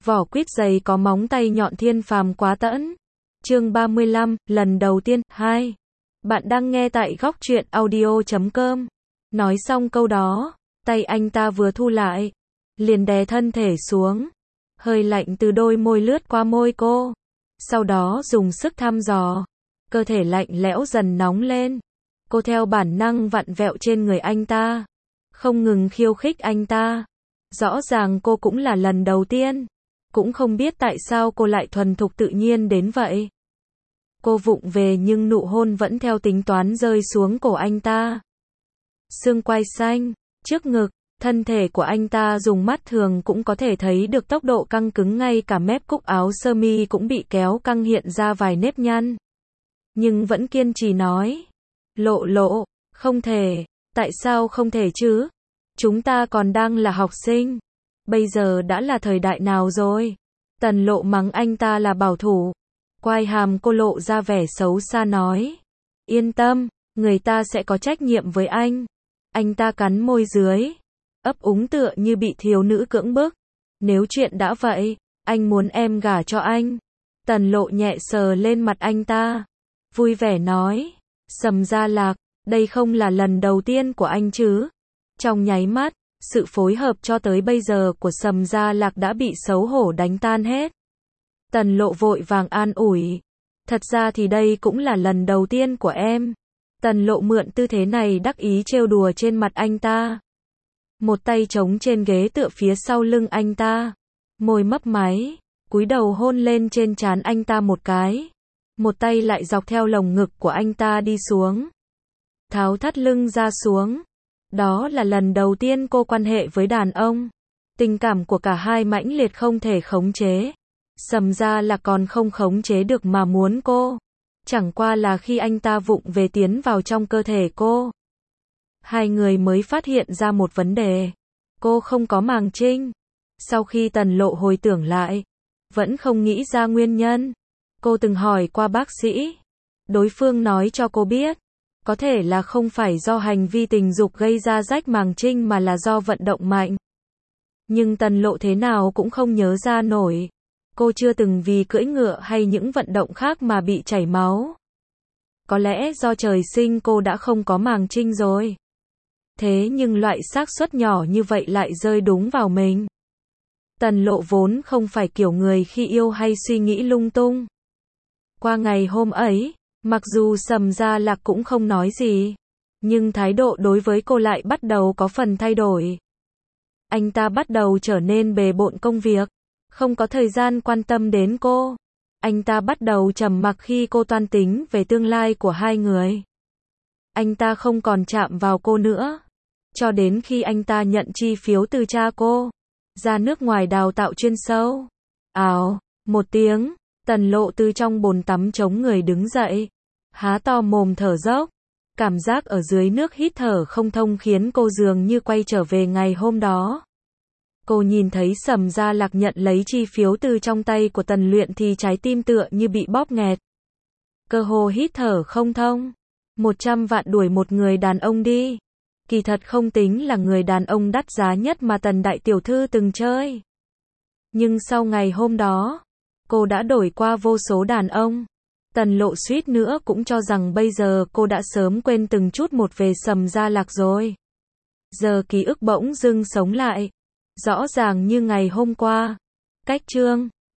Vỏ quýt dày có móng tay nhọn thiên phàm quá tẫn. Chương 35, lần đầu tiên, 2. Bạn đang nghe tại góc truyện audio.com. Nói xong câu đó, tay anh ta vừa thu lại, liền đè thân thể xuống. Hơi lạnh từ đôi môi lướt qua môi cô. Sau đó dùng sức thăm dò. Cơ thể lạnh lẽo dần nóng lên. Cô theo bản năng vặn vẹo trên người anh ta. Không ngừng khiêu khích anh ta. Rõ ràng cô cũng là lần đầu tiên. Cũng không biết tại sao cô lại thuần thục tự nhiên đến vậy. Cô vụng về nhưng nụ hôn vẫn theo tính toán rơi xuống cổ anh ta. Xương quai xanh, trước ngực, thân thể của anh ta dùng mắt thường cũng có thể thấy được tốc độ căng cứng, ngay cả mép cúc áo sơ mi cũng bị kéo căng hiện ra vài nếp nhăn. Nhưng vẫn kiên trì nói. Lộ, không thể, tại sao không thể chứ? Chúng ta còn đang là học sinh. Bây giờ đã là thời đại nào rồi? Tần Lộ mắng anh ta là bảo thủ. Quai hàm cô lộ ra vẻ xấu xa nói. Yên tâm, người ta sẽ có trách nhiệm với anh. Anh ta cắn môi dưới, ấp úng tựa như bị thiếu nữ cưỡng bức. Nếu chuyện đã vậy, anh muốn em gả cho anh. Tần Lộ nhẹ sờ lên mặt anh ta, vui vẻ nói. Sầm Gia Lạc, đây không là lần đầu tiên của anh chứ? Trong nháy mắt, sự phối hợp cho tới bây giờ của Sầm Gia Lạc đã bị xấu hổ đánh tan hết. Tần Lộ vội vàng an ủi. Thật ra thì đây cũng là lần đầu tiên của em. Tần Lộ mượn tư thế này đắc ý trêu đùa trên mặt anh ta. Một tay chống trên ghế tựa phía sau lưng anh ta. Môi mấp máy, cúi đầu hôn lên trên trán anh ta một cái. Một tay lại dọc theo lồng ngực của anh ta đi xuống. Tháo thắt lưng ra xuống. Đó là lần đầu tiên cô quan hệ với đàn ông. Tình cảm của cả hai mãnh liệt không thể khống chế. Sầm Gia Lạc còn không khống chế được mà muốn cô. Chẳng qua là khi anh ta vụng về tiến vào trong cơ thể cô, hai người mới phát hiện ra một vấn đề. Cô không có màng trinh. Sau khi Tần Lộ hồi tưởng lại, vẫn không nghĩ ra nguyên nhân. Cô từng hỏi qua bác sĩ. Đối phương nói cho cô biết, có thể là không phải do hành vi tình dục gây ra rách màng trinh mà là do vận động mạnh. Nhưng Tần Lộ thế nào cũng không nhớ ra nổi. Cô chưa từng vì cưỡi ngựa hay những vận động khác mà bị chảy máu. Có lẽ do trời sinh cô đã không có màng trinh rồi. Thế nhưng loại xác suất nhỏ như vậy lại rơi đúng vào mình. Tần Lộ vốn không phải kiểu người khi yêu hay suy nghĩ lung tung. Qua ngày hôm ấy, mặc dù Sầm Gia Lạc cũng không nói gì, nhưng thái độ đối với cô lại bắt đầu có phần thay đổi. Anh ta bắt đầu trở nên bề bộn công việc, không có thời gian quan tâm đến cô. Anh ta bắt đầu trầm mặc khi cô toan tính về tương lai của hai người. Anh ta không còn chạm vào cô nữa. Cho đến khi anh ta nhận chi phiếu từ cha cô, ra nước ngoài đào tạo chuyên sâu. Ào, một tiếng, Tần Lộ từ trong bồn tắm chống người đứng dậy. Há to mồm thở dốc. Cảm giác ở dưới nước hít thở không thông khiến cô dường như quay trở về ngày hôm đó. Cô nhìn thấy Sầm Gia Lạc nhận lấy chi phiếu từ trong tay của Tần Luyện thì trái tim tựa như bị bóp nghẹt. Cơ hồ hít thở không thông. 100 vạn đuổi một người đàn ông đi. Kỳ thật không tính là người đàn ông đắt giá nhất mà Tần đại tiểu thư từng chơi. Nhưng sau ngày hôm đó, cô đã đổi qua vô số đàn ông. Tần Lộ suýt nữa cũng cho rằng bây giờ cô đã sớm quên từng chút một về Sầm Gia Lạc rồi. Giờ ký ức bỗng dưng sống lại. Rõ ràng như ngày hôm qua. Cách chương